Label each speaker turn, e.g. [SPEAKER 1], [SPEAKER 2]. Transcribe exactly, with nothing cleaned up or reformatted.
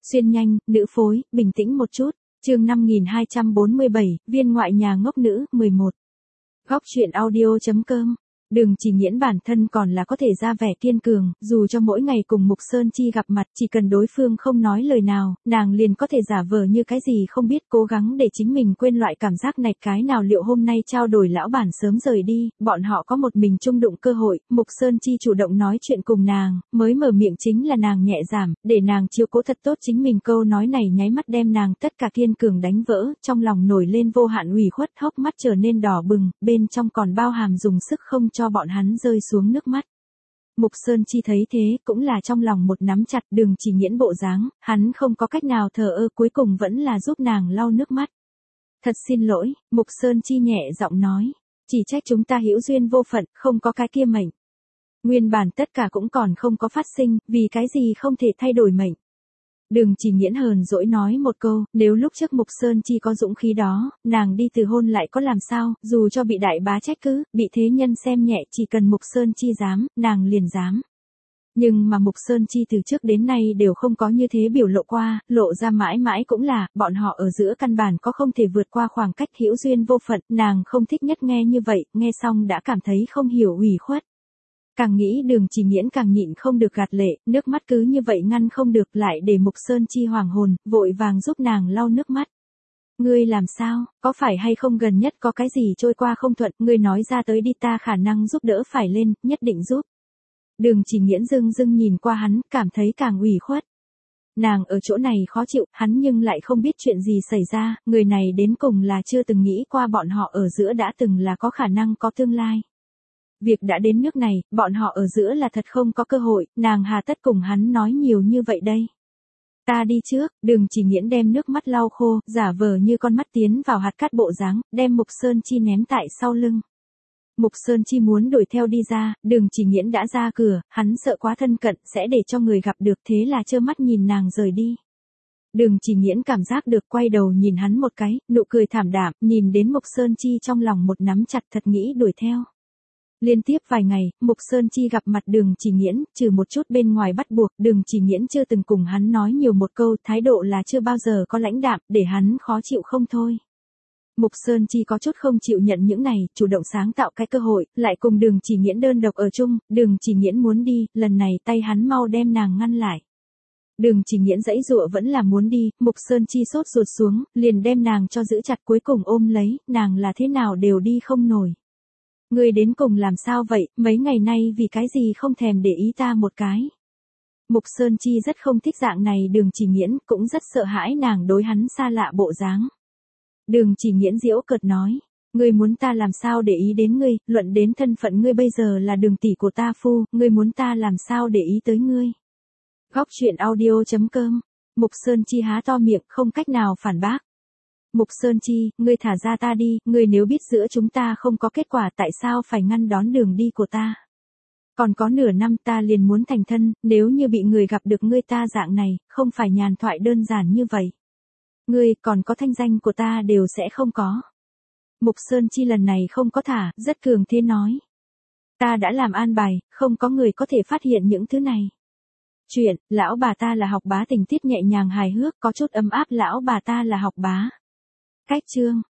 [SPEAKER 1] Xuyên nhanh, nữ phối, bình tĩnh một chút. Chương năm nghìn hai trăm bốn mươi bảy, viên ngoại nhà ngốc nữ, mười một. Góc truyện audio chấm com. Đường Chỉ Nghiễn bản thân còn là có thể ra vẻ kiên cường, dù cho mỗi ngày cùng Mục Sơn Chi gặp mặt, chỉ cần đối phương không nói lời nào, nàng liền có thể giả vờ như cái gì không biết, cố gắng để chính mình quên loại cảm giác này. Cái nào liệu hôm nay trao đổi lão bản sớm rời đi, bọn họ có một mình chung đụng cơ hội, Mục Sơn Chi chủ động nói chuyện cùng nàng, mới mở miệng chính là nàng nhẹ giảm, để nàng chiếu cố thật tốt chính mình. Câu nói này nháy mắt đem nàng tất cả kiên cường đánh vỡ, trong lòng nổi lên vô hạn ủy khuất, hốc mắt trở nên đỏ bừng, bên trong còn bao hàm dùng sức không cho bọn hắn rơi xuống nước mắt. Mục Sơn Chi thấy thế, cũng là trong lòng một nắm chặt. Đường Chỉ Nghiễn bộ dáng, hắn không có cách nào thờ ơ, cuối cùng vẫn là giúp nàng lau nước mắt. Thật xin lỗi, Mục Sơn Chi nhẹ giọng nói, chỉ trách chúng ta hữu duyên vô phận, không có cái kia mệnh. Nguyên bản tất cả cũng còn không có phát sinh, vì cái gì không thể thay đổi mệnh. Đường Chỉ Nghiễn hờn dỗi nói một câu, nếu lúc trước Mục Sơn Chi có dũng khí đó, nàng đi từ hôn lại có làm sao, dù cho bị đại bá trách cứ, bị thế nhân xem nhẹ, chỉ cần Mục Sơn Chi dám, nàng liền dám. Nhưng mà Mục Sơn Chi từ trước đến nay đều không có như thế biểu lộ qua, lộ ra mãi mãi cũng là, bọn họ ở giữa căn bản có không thể vượt qua khoảng cách hữu duyên vô phận, nàng không thích nhất nghe như vậy, nghe xong đã cảm thấy không hiểu ủy khuất. Càng nghĩ Đường Chỉ Nghiễn càng nhịn không được gạt lệ, nước mắt cứ như vậy ngăn không được, lại để Mục Sơn Chi hoàng hồn, vội vàng giúp nàng lau nước mắt. Ngươi làm sao, có phải hay không gần nhất có cái gì trôi qua không thuận, ngươi nói ra tới đi, ta khả năng giúp đỡ phải lên, nhất định giúp. Đường Chỉ Nghiễn dưng dưng nhìn qua hắn, cảm thấy càng ủy khuất. Nàng ở chỗ này khó chịu, hắn nhưng lại không biết chuyện gì xảy ra, người này đến cùng là chưa từng nghĩ qua bọn họ ở giữa đã từng là có khả năng có tương lai. Việc đã đến nước này, bọn họ ở giữa là thật không có cơ hội, nàng hà tất cùng hắn nói nhiều như vậy đây. Ta đi trước. Đường Chỉ Nghiễn đem nước mắt lau khô, giả vờ như con mắt tiến vào hạt cát bộ dáng, đem Mục Sơn Chi ném tại sau lưng. Mục Sơn Chi muốn đuổi theo đi ra, Đường Chỉ Nghiễn đã ra cửa, hắn sợ quá thân cận sẽ để cho người gặp được, thế là trơ mắt nhìn nàng rời đi. Đường Chỉ Nghiễn cảm giác được, quay đầu nhìn hắn một cái, nụ cười thảm đạm, nhìn đến Mục Sơn Chi trong lòng một nắm chặt, thật nghĩ đuổi theo. Liên tiếp vài ngày, Mục Sơn Chi gặp mặt Đường Chỉ Nghiễn, trừ một chút bên ngoài bắt buộc, Đường Chỉ Nghiễn chưa từng cùng hắn nói nhiều một câu, thái độ là chưa bao giờ có lãnh đạm, để hắn khó chịu không thôi. Mục Sơn Chi có chút không chịu nhận những này, chủ động sáng tạo cái cơ hội, lại cùng Đường Chỉ Nghiễn đơn độc ở chung, Đường Chỉ Nghiễn muốn đi, lần này tay hắn mau đem nàng ngăn lại. Đường Chỉ Nghiễn giãy giụa vẫn là muốn đi, Mục Sơn Chi sốt ruột xuống, liền đem nàng cho giữ chặt, cuối cùng ôm lấy, nàng là thế nào đều đi không nổi. Ngươi đến cùng làm sao vậy, mấy ngày nay vì cái gì không thèm để ý ta một cái. Mục Sơn Chi rất không thích dạng này Đường Chỉ Nghiễn, cũng rất sợ hãi nàng đối hắn xa lạ bộ dáng. Đường Chỉ Nghiễn giễu cợt nói, ngươi muốn ta làm sao để ý đến ngươi, luận đến thân phận ngươi bây giờ là Đường tỷ của ta phu, ngươi muốn ta làm sao để ý tới ngươi. Góc truyện audio chấm com. Mục Sơn Chi há to miệng, không cách nào phản bác. Mục Sơn Chi, ngươi thả ra ta đi, ngươi nếu biết giữa chúng ta không có kết quả, tại sao phải ngăn đón đường đi của ta. Còn có nửa năm ta liền muốn thành thân, nếu như bị người gặp được ngươi ta dạng này, không phải nhàn thoại đơn giản như vậy. Ngươi, còn có thanh danh của ta đều sẽ không có. Mục Sơn Chi lần này không có thả, rất cường thế nói. Ta đã làm an bài, không có người có thể phát hiện những thứ này. Chuyện, lão bà ta là học bá, tình tiết nhẹ nhàng hài hước, có chút ấm áp, lão bà ta là học bá. Cách chương.